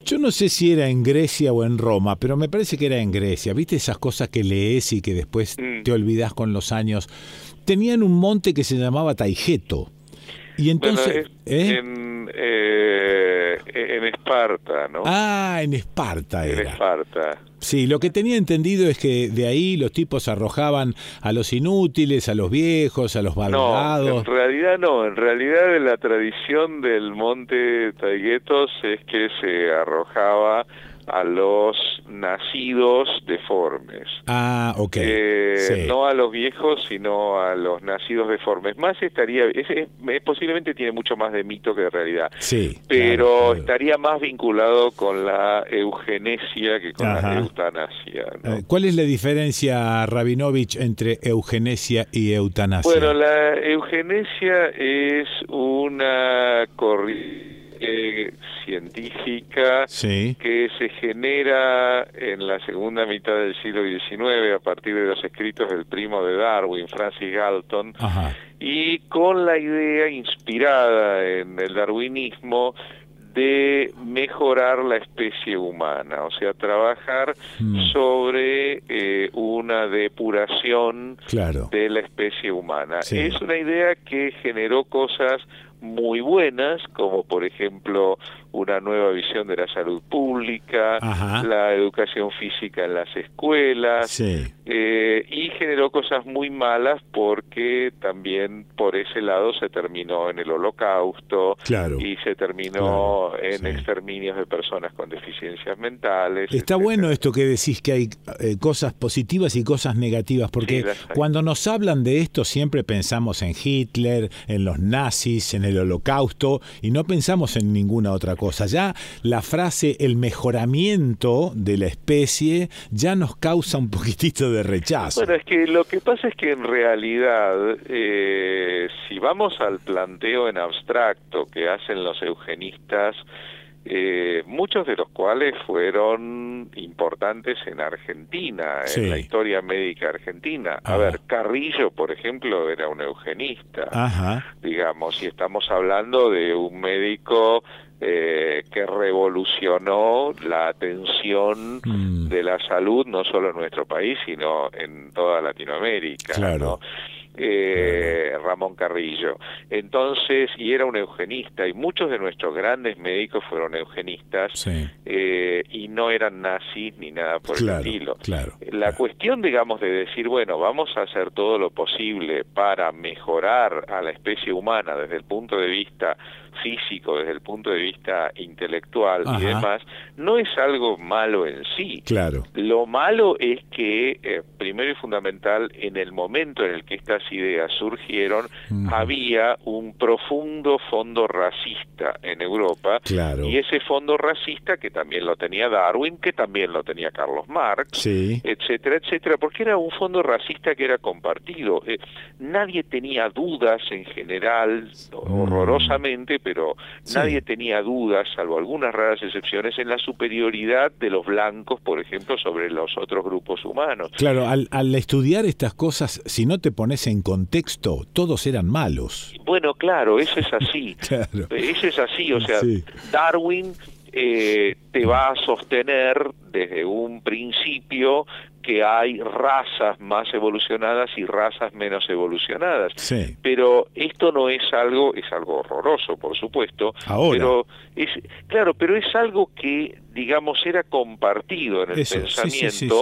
Yo no sé si era en Grecia o en Roma, pero me parece que era en Grecia. ¿Viste esas cosas que lees y que después te olvidás con los años? Tenían un monte que se llamaba Taigeto. Y entonces... En Esparta, ¿no? Ah, en Esparta era. En Esparta. Sí, lo que tenía entendido es que de ahí los tipos arrojaban a los inútiles, a los viejos, a los malvados. No, en realidad no. En realidad la tradición del monte Taygetos es que se arrojaba a los nacidos deformes. Ah, ok. Sí. No a los viejos, sino a los nacidos deformes. Más estaría, posiblemente tiene mucho más de mito que de realidad. Sí. Pero claro. estaría más vinculado con la eugenesia que con la eutanasia, ¿no? ¿Cuál es la diferencia, Rabinovich, entre eugenesia y eutanasia? Bueno, la eugenesia es una corriente científica que se genera en la segunda mitad del siglo XIX a partir de los escritos del primo de Darwin, Francis Galton, y con la idea inspirada en el darwinismo de mejorar la especie humana, o sea, trabajar sobre una depuración de la especie humana. Sí. Es una idea que generó cosas muy buenas, como por ejemplo una nueva visión de la salud pública, la educación física en las escuelas, y generó cosas muy malas porque también por ese lado se terminó en el Holocausto y se terminó en exterminios de personas con deficiencias mentales. Está bueno esto que decís, que hay cosas positivas y cosas negativas, porque cuando nos hablan de esto siempre pensamos en Hitler, en los nazis, en el Holocausto, y no pensamos en ninguna otra cosa. Ya la frase el mejoramiento de la especie ya nos causa un poquitito de rechazo. Bueno, es que lo que pasa es que en realidad, si vamos al planteo en abstracto que hacen los eugenistas, muchos de los cuales fueron importantes en Argentina, en la historia médica argentina. A ver, Carrillo, por ejemplo, era un eugenista, digamos, y estamos hablando de un médico que revolucionó la atención de la salud, no solo en nuestro país, sino en toda Latinoamérica, ¿no? Ramón Carrillo. Entonces, y era un eugenista, y muchos de nuestros grandes médicos fueron eugenistas, y no eran nazis ni nada por el estilo. La cuestión, digamos, de decir, bueno, vamos a hacer todo lo posible para mejorar a la especie humana desde el punto de vista físico, desde el punto de vista intelectual y demás, no es algo malo en sí. Lo malo es que, primero y fundamental, en el momento en el que estas ideas surgieron, había un profundo fondo racista en Europa, y ese fondo racista que también lo tenía Darwin, que también lo tenía Carlos Marx, etcétera, etcétera, porque era un fondo racista que era compartido. Nadie tenía dudas en general, horrorosamente, pero nadie tenía dudas, salvo algunas raras excepciones, en la superioridad de los blancos, por ejemplo, sobre los otros grupos humanos. Claro, al estudiar estas cosas, si no te pones en contexto, todos eran malos. Bueno, claro, eso es así. Eso es así, o sea, Darwin te va a sostener desde un principio que hay razas más evolucionadas y razas menos evolucionadas. Pero esto no es algo, es algo horroroso, por supuesto. Pero es algo que, digamos, era compartido en el pensamiento.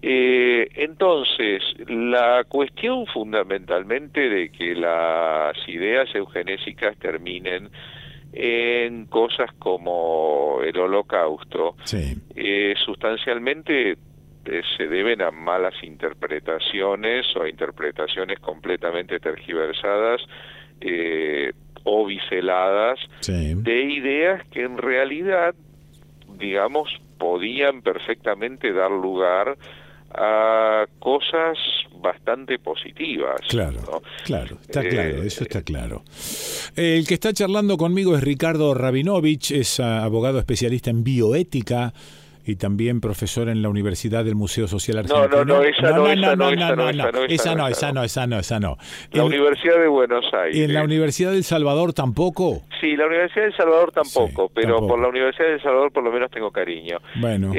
Entonces, la cuestión fundamentalmente de que las ideas eugenésicas terminen en cosas como el Holocausto, sustancialmente se deben a malas interpretaciones o a interpretaciones completamente tergiversadas o biseladas de ideas que en realidad, digamos, podían perfectamente dar lugar a cosas bastante positivas. Está claro, eso está claro. El que está charlando conmigo es Ricardo Rabinovich, es abogado especialista en bioética y también profesor en la Universidad del Museo Social Argentino. Esa no. La Universidad de Buenos Aires. ¿Y en la Universidad del Salvador tampoco? Sí, la Universidad del Salvador tampoco, Sí, pero tampoco. por la Universidad del Salvador por lo menos tengo cariño. Bueno.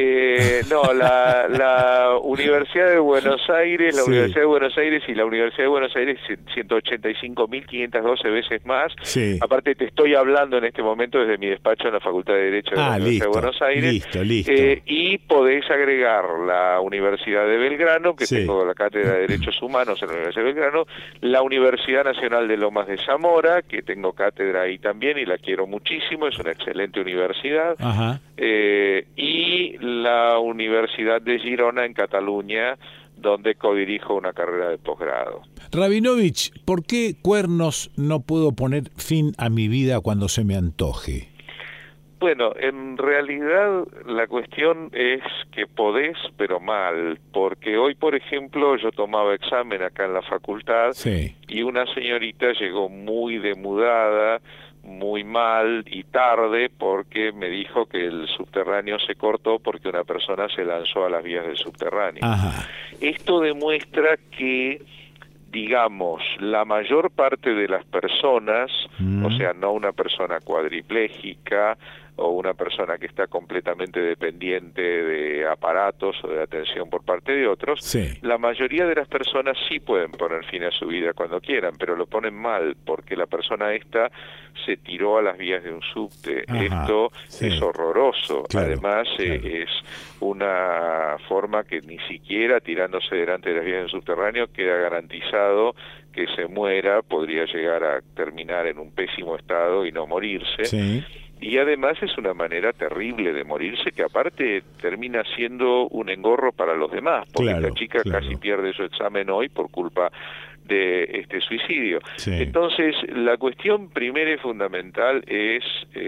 La Universidad de Buenos Aires, la Sí. Universidad de Buenos Aires y la Universidad de Buenos Aires 185.512 veces más. Sí. Aparte te estoy hablando en este momento desde mi despacho en la Facultad de Derecho de la Universidad de Buenos Aires. Listo. Y podés agregar la Universidad de Belgrano, que Sí. tengo la Cátedra de Derechos Humanos en la Universidad de Belgrano, la Universidad Nacional de Lomas de Zamora, que tengo cátedra ahí también y la quiero muchísimo, es una excelente universidad, Ajá. y la Universidad de Girona en Cataluña, donde codirijo una carrera de posgrado. Rabinovich, ¿por qué cuernos no puedo poner fin a mi vida cuando se me antoje? Bueno, en realidad la cuestión es que podés, pero mal, porque hoy, por ejemplo, yo tomaba examen acá en la facultad Sí. y una señorita llegó muy demudada, muy mal y tarde porque me dijo que el subterráneo se cortó porque una persona se lanzó a las vías del subterráneo. Ajá. Esto demuestra que, digamos, la mayor parte de las personas, o sea, no una persona cuadripléjica o una persona que está completamente dependiente de aparatos o de atención por parte de otros, Sí. la mayoría de las personas sí pueden poner fin a su vida cuando quieran, pero lo ponen mal, porque la persona esta se tiró a las vías de un subte. Ajá, Esto sí. es horroroso. Claro, Además, claro. es una forma que ni siquiera tirándose delante de las vías del subterráneo queda garantizado que se muera, podría llegar a terminar en un pésimo estado y no morirse. Sí. Y además es una manera terrible de morirse que aparte termina siendo un engorro para los demás, porque Claro, esta chica claro. casi pierde su examen hoy por culpa de este suicidio. Sí. Entonces, la cuestión primera y fundamental es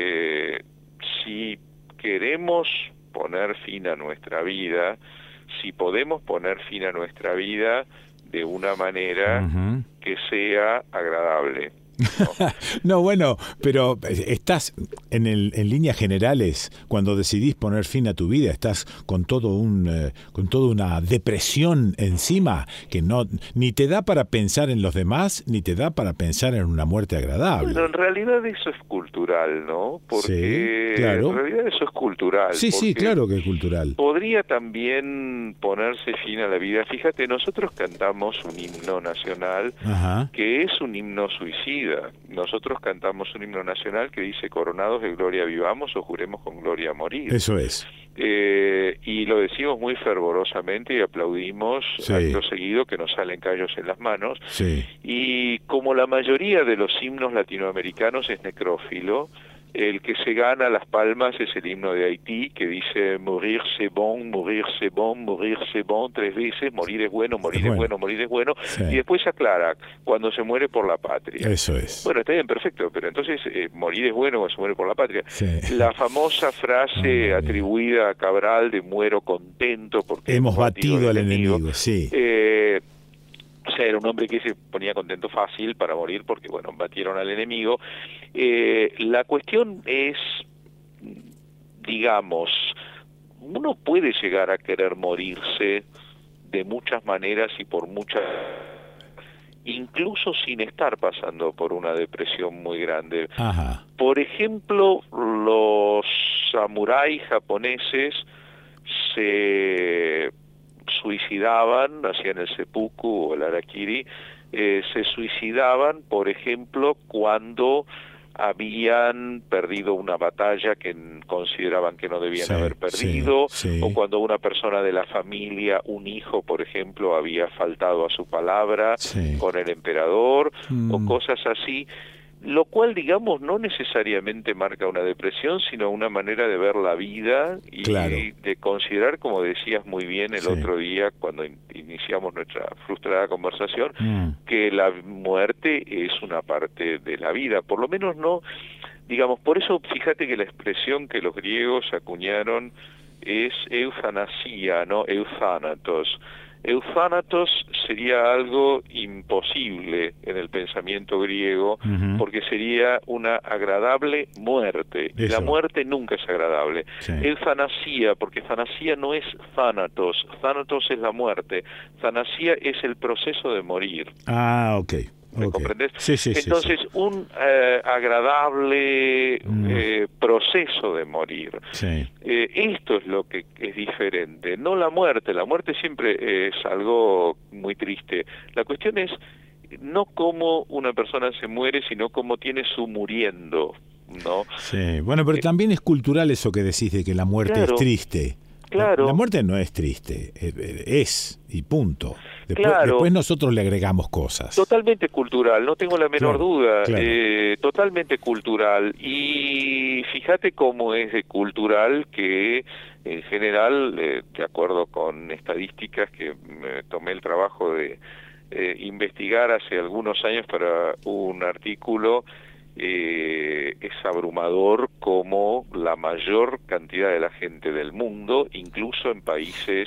si queremos poner fin a nuestra vida, si podemos poner fin a nuestra vida de una manera Ujú. que sea agradable. No, bueno, pero estás en líneas generales, cuando decidís poner fin a tu vida, estás con toda una depresión encima que no ni te da para pensar en los demás, ni te da para pensar en una muerte agradable. Bueno, en realidad eso es cultural, ¿no? Porque Sí, claro. en realidad eso es cultural. Sí, porque claro que es cultural. podría también ponerse fin a la vida. Fíjate, nosotros cantamos un himno nacional Ajá. que es un himno suicida. Nosotros cantamos un himno nacional que dice coronados de gloria vivamos o juremos con gloria morir. Eso es. Y lo decimos muy fervorosamente y aplaudimos Sí. acto seguido que nos salen callos en las manos. Sí. Y como la mayoría de los himnos latinoamericanos es necrófilo, el que se gana las palmas es el himno de Haití, que dice morir c'est bon, morir c'est bon, morir c'est bon, 3 veces, morir es bueno, morir es bueno, morir es bueno, Sí. y después aclara, cuando se muere por la patria. Eso es. Bueno, está bien, perfecto, pero entonces morir es bueno cuando se muere por la patria. Sí. La famosa frase atribuida a Cabral de muero contento porque Hemos batido al enemigo, sí. O sea, era un hombre que se ponía contento fácil para morir porque, bueno, batieron al enemigo. La cuestión es, digamos, uno puede llegar a querer morirse de muchas maneras y por muchas, incluso sin estar pasando por una depresión muy grande. Ajá. Por ejemplo, los samuráis japoneses se suicidaban, hacían el seppuku o el harakiri, se suicidaban, por ejemplo, cuando habían perdido una batalla que consideraban que no debían haber perdido, o cuando una persona de la familia, un hijo, por ejemplo, había faltado a su palabra con el emperador, o cosas así. Lo cual, digamos, no necesariamente marca una depresión, sino una manera de ver la vida y de considerar, como decías muy bien el otro día cuando iniciamos nuestra frustrada conversación, que la muerte es una parte de la vida. Por lo menos no, digamos, por eso fíjate que la expresión que los griegos acuñaron es euthanasia, no euthanatos. Euthanatos sería algo imposible en el pensamiento griego, porque sería una agradable muerte. Y la muerte nunca es agradable. Euthanasia, porque thanasia no es thanatos. Thanatos es la muerte. Thanasia es el proceso de morir. Ah, ok. ¿Me comprendes? Sí, Entonces, sí. un agradable proceso de morir. Sí. Esto es lo que es diferente, no la muerte. La muerte siempre es algo muy triste. La cuestión es no cómo una persona se muere, sino cómo tiene su muriendo, ¿no? Sí, bueno, pero también es cultural eso que decís de que la muerte es triste. Claro. La muerte no es triste, es, y punto. Después nosotros le agregamos cosas. Totalmente cultural, no tengo la menor duda. Claro. Totalmente cultural. Y fíjate cómo es de cultural que, en general, de acuerdo con estadísticas que me tomé el trabajo de investigar hace algunos años para un artículo, es abrumador como la mayor cantidad de la gente del mundo, incluso en países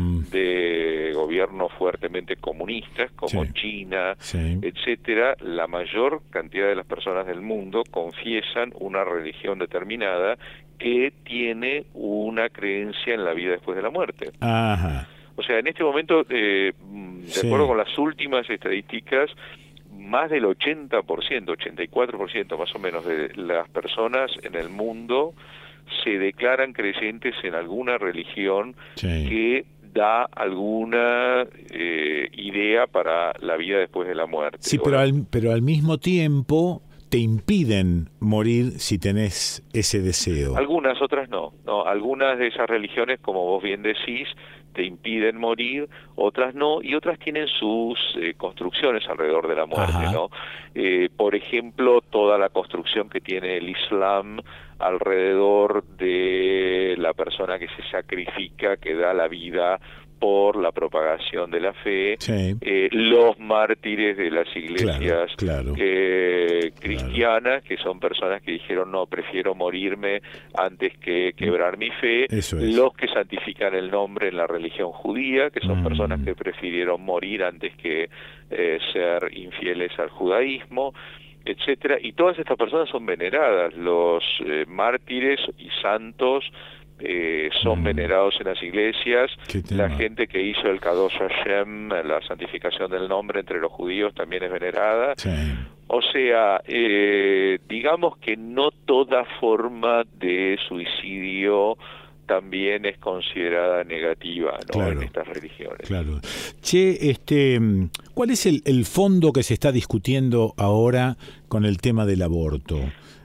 de gobiernos fuertemente comunistas como China, etcétera, la mayor cantidad de las personas del mundo confiesan una religión determinada que tiene una creencia en la vida después de la muerte. Ajá. O sea, en este momento, de acuerdo con las últimas estadísticas, más del 80%, 84% más o menos de las personas en el mundo se declaran creyentes en alguna religión que da alguna idea para la vida después de la muerte. Sí, pero al mismo tiempo te impiden morir si tenés ese deseo. Algunas, otras no. Algunas de esas religiones, como vos bien decís, te impiden morir, otras no, y otras tienen sus construcciones alrededor de la muerte, ¿no? Por ejemplo, toda la construcción que tiene el Islam alrededor de la persona que se sacrifica, que da la vida por la propagación de la fe, los mártires de las iglesias cristianas, que son personas que dijeron, no, prefiero morirme antes que quebrar mi fe, los que santifican el nombre en la religión judía, que son personas que prefirieron morir antes que ser infieles al judaísmo, etcétera, y todas estas personas son veneradas, los mártires y santos son venerados en las iglesias, la gente que hizo el Kadosh Hashem, la santificación del nombre entre los judíos, también es venerada. O sea, digamos que no toda forma de suicidio también es considerada negativa, ¿no? En estas religiones. Claro. Che, ¿cuál es el fondo que se está discutiendo ahora con el tema del aborto?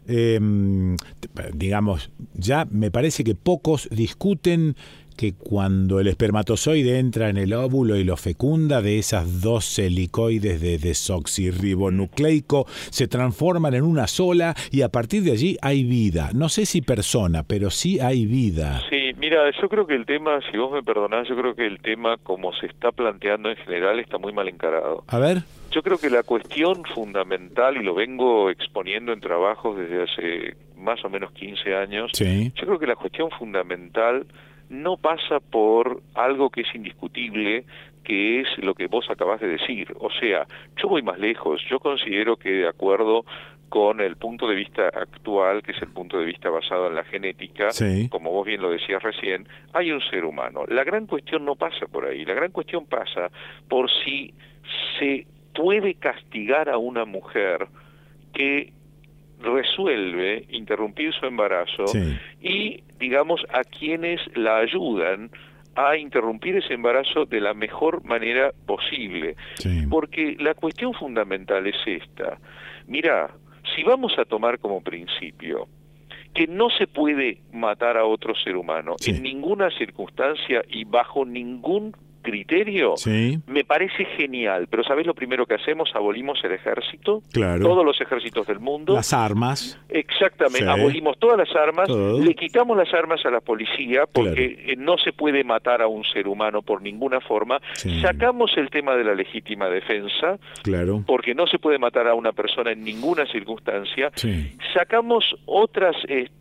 Digamos, ya me parece que pocos discuten que cuando el espermatozoide entra en el óvulo y lo fecunda, de esas dos helicoides de desoxirribonucleico se transforman en una sola y a partir de allí hay vida. No sé si persona, pero sí hay vida. Sí, mira, yo creo que el tema, si vos me perdonás, yo creo que el tema como se está planteando en general está muy mal encarado. A ver. Yo creo que la cuestión fundamental, y lo vengo exponiendo en trabajos desde hace más o menos 15 años, yo creo que la cuestión fundamental no pasa por algo que es indiscutible, que es lo que vos acabás de decir. O sea, yo voy más lejos. Yo considero que, de acuerdo con el punto de vista actual, que es el punto de vista basado en la genética, como vos bien lo decías recién, hay un ser humano. La gran cuestión no pasa por ahí. La gran cuestión pasa por si se puede castigar a una mujer que resuelve interrumpir su embarazo y, digamos, a quienes la ayudan a interrumpir ese embarazo de la mejor manera posible. Porque la cuestión fundamental es esta. Mira, si vamos a tomar como principio que no se puede matar a otro ser humano en ninguna circunstancia y bajo ningún criterio, me parece genial, pero ¿sabés lo primero que hacemos? Abolimos el ejército, todos los ejércitos del mundo. Las armas. Exactamente, abolimos todas las armas, le quitamos las armas a la policía, porque no se puede matar a un ser humano por ninguna forma, sacamos el tema de la legítima defensa, porque no se puede matar a una persona en ninguna circunstancia, sacamos otras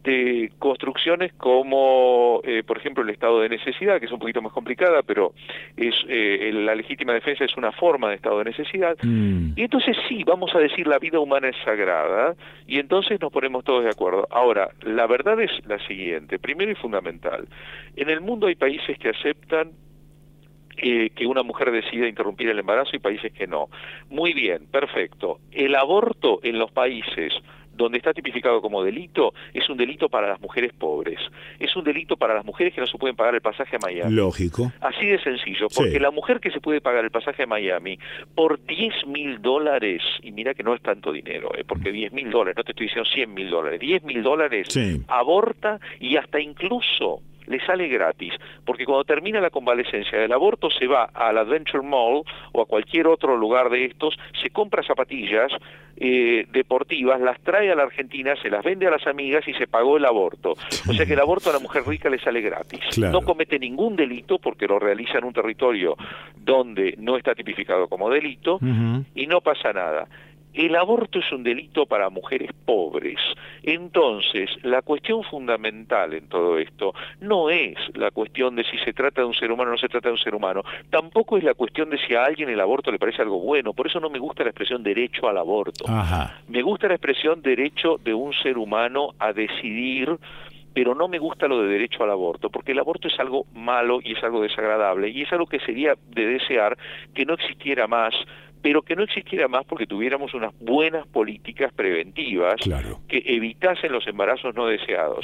construcciones como, por ejemplo, el estado de necesidad, que es un poquito más complicada, pero la legítima defensa es una forma de estado de necesidad, y entonces sí, vamos a decir la vida humana es sagrada, y entonces nos ponemos todos de acuerdo. Ahora, la verdad es la siguiente, primero y fundamental, en el mundo hay países que aceptan que una mujer decida interrumpir el embarazo y países que no. Muy bien, perfecto. El aborto en los países donde está tipificado como delito, es un delito para las mujeres pobres. Es un delito para las mujeres que no se pueden pagar el pasaje a Miami. Lógico. Así de sencillo, porque sí. La mujer que se puede pagar el pasaje a Miami por $10.000, y mira que no es tanto dinero, porque $10.000, no te estoy diciendo $100.000, $10.000, sí. Aborta y hasta incluso le sale gratis, porque cuando termina la convalecencia del aborto se va al Adventure Mall o a cualquier otro lugar de estos, se compra zapatillas deportivas, las trae a la Argentina, se las vende a las amigas y se pagó el aborto. O sea que el aborto a la mujer rica le sale gratis. Claro. No comete ningún delito porque lo realiza en un territorio donde no está tipificado como delito y no pasa nada. El aborto es un delito para mujeres pobres. Entonces, la cuestión fundamental en todo esto no es la cuestión de si se trata de un ser humano o no se trata de un ser humano. Tampoco es la cuestión de si a alguien el aborto le parece algo bueno. Por eso no me gusta la expresión derecho al aborto. Ajá. Me gusta la expresión derecho de un ser humano a decidir, pero no me gusta lo de derecho al aborto, porque el aborto es algo malo y es algo desagradable, y es algo que sería de desear que no existiera más, pero que no existiera más porque tuviéramos unas buenas políticas preventivas claro. que evitasen los embarazos no deseados.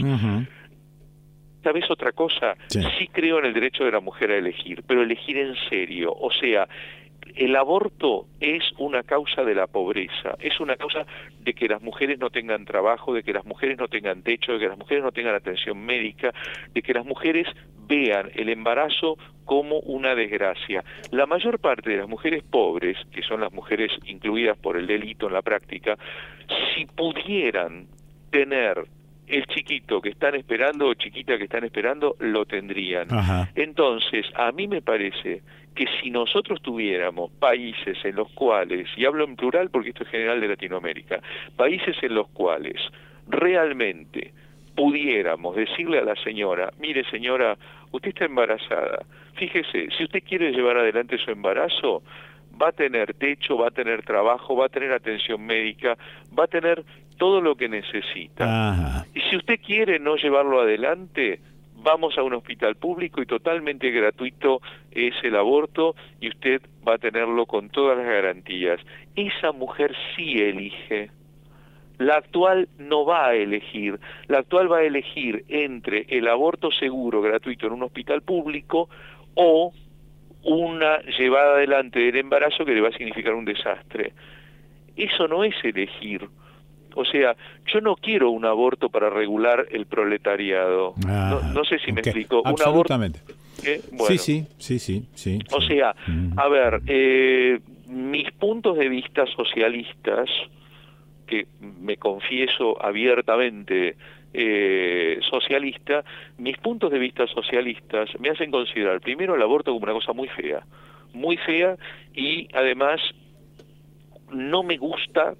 ¿Sabes otra cosa? Sí creo en el derecho de la mujer a elegir, pero elegir en serio, o sea, el aborto es una causa de la pobreza, es una causa de que las mujeres no tengan trabajo, de que las mujeres no tengan techo, de que las mujeres no tengan atención médica, de que las mujeres vean el embarazo como una desgracia. La mayor parte de las mujeres pobres, que son las mujeres incluidas por el delito en la práctica, si pudieran tener el chiquito que están esperando o chiquita que están esperando, lo tendrían. Ajá. Entonces, a mí me parece que si nosotros tuviéramos países en los cuales, y hablo en plural porque esto es general de Latinoamérica, países en los cuales realmente pudiéramos decirle a la señora, mire señora, usted está embarazada, fíjese, si usted quiere llevar adelante su embarazo, va a tener techo, va a tener trabajo, va a tener atención médica, va a tener todo lo que necesita. Ajá. Y si usted quiere no llevarlo adelante, vamos a un hospital público y totalmente gratuito es el aborto y usted va a tenerlo con todas las garantías. Esa mujer sí elige. La actual no va a elegir. La actual va a elegir entre el aborto seguro, gratuito en un hospital público o una llevada adelante del embarazo que le va a significar un desastre. Eso no es elegir. O sea, yo no quiero un aborto para regular el proletariado. No sé si me explico. Absolutamente. Bueno. Sí. O sea, a ver, mis puntos de vista socialistas, que me confieso abiertamente socialista, mis puntos de vista socialistas me hacen considerar primero el aborto como una cosa muy fea, y además no me gusta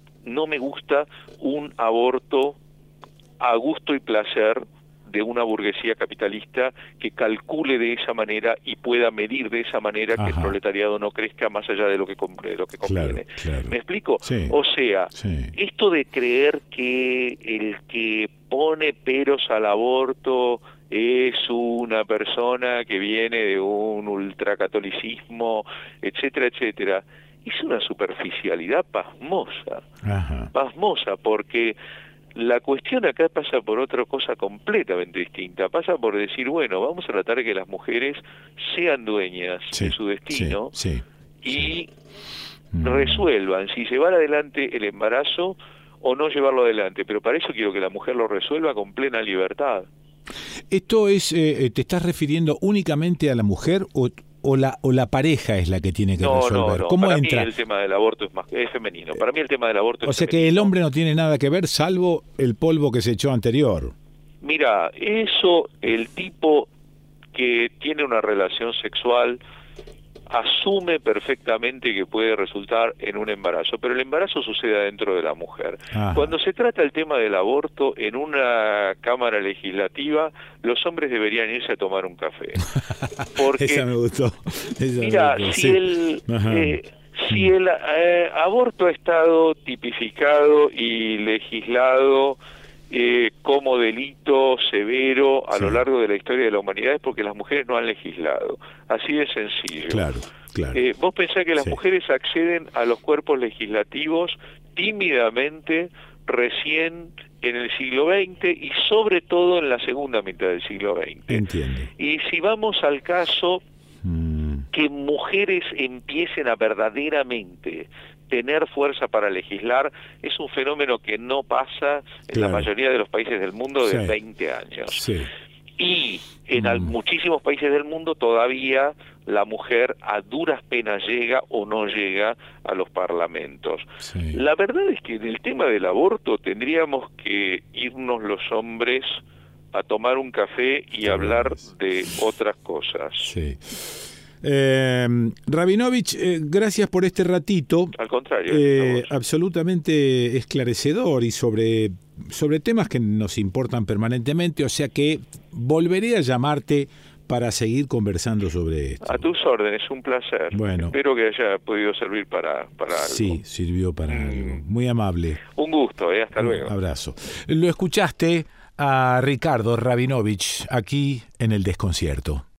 un aborto a gusto y placer de una burguesía capitalista que calcule de esa manera y pueda medir de esa manera que el proletariado no crezca más allá de lo que conviene. Claro. ¿Me explico? Sí. O sea, esto de creer que el que pone peros al aborto es una persona que viene de un ultracatolicismo, etcétera, etcétera, es una superficialidad pasmosa. Pasmosa, porque la cuestión acá pasa por otra cosa completamente distinta. Pasa por decir, bueno, vamos a tratar de que las mujeres sean dueñas de su destino y resuelvan si llevar adelante el embarazo o no llevarlo adelante. Pero para eso quiero que la mujer lo resuelva con plena libertad. ¿Esto es, te estás refiriendo únicamente a la mujer o la pareja es la que tiene que resolver? No. ¿Cómo para entra? mí el tema del aborto es femenino. Para mí el tema del aborto es femenino. O sea que el hombre no tiene nada que ver salvo el polvo que se echó anterior. Mira, eso, el tipo que tiene una relación sexual asume perfectamente que puede resultar en un embarazo, pero el embarazo sucede dentro de la mujer. Ajá. Cuando se trata el tema del aborto en una cámara legislativa, los hombres deberían irse a tomar un café. Porque, esa me gustó. mira, si el aborto ha estado tipificado y legislado como delito severo a lo largo de la historia de la humanidad, es porque las mujeres no han legislado. Así de sencillo. Claro. Vos pensás que las mujeres acceden a los cuerpos legislativos tímidamente recién en el siglo XX y sobre todo en la segunda mitad del siglo XX. Entiendo. Y si vamos al caso que mujeres empiecen a verdaderamente tener fuerza para legislar, es un fenómeno que no pasa en la mayoría de los países del mundo de 20 años. Sí. Y en muchísimos países del mundo todavía la mujer a duras penas llega o no llega a los parlamentos. Sí. La verdad es que en el tema del aborto tendríamos que irnos los hombres a tomar un café y hablar de otras cosas. Sí. Rabinovich, gracias por este ratito. Al contrario. Absolutamente esclarecedor y sobre temas que nos importan permanentemente, o sea que volveré a llamarte para seguir conversando sobre esto. A tus órdenes, un placer. Bueno. Espero que haya podido servir para algo. Sí, sirvió para algo. Muy amable. Un gusto, hasta luego. Un abrazo. Lo escuchaste a Ricardo Rabinovich aquí en El Desconcierto.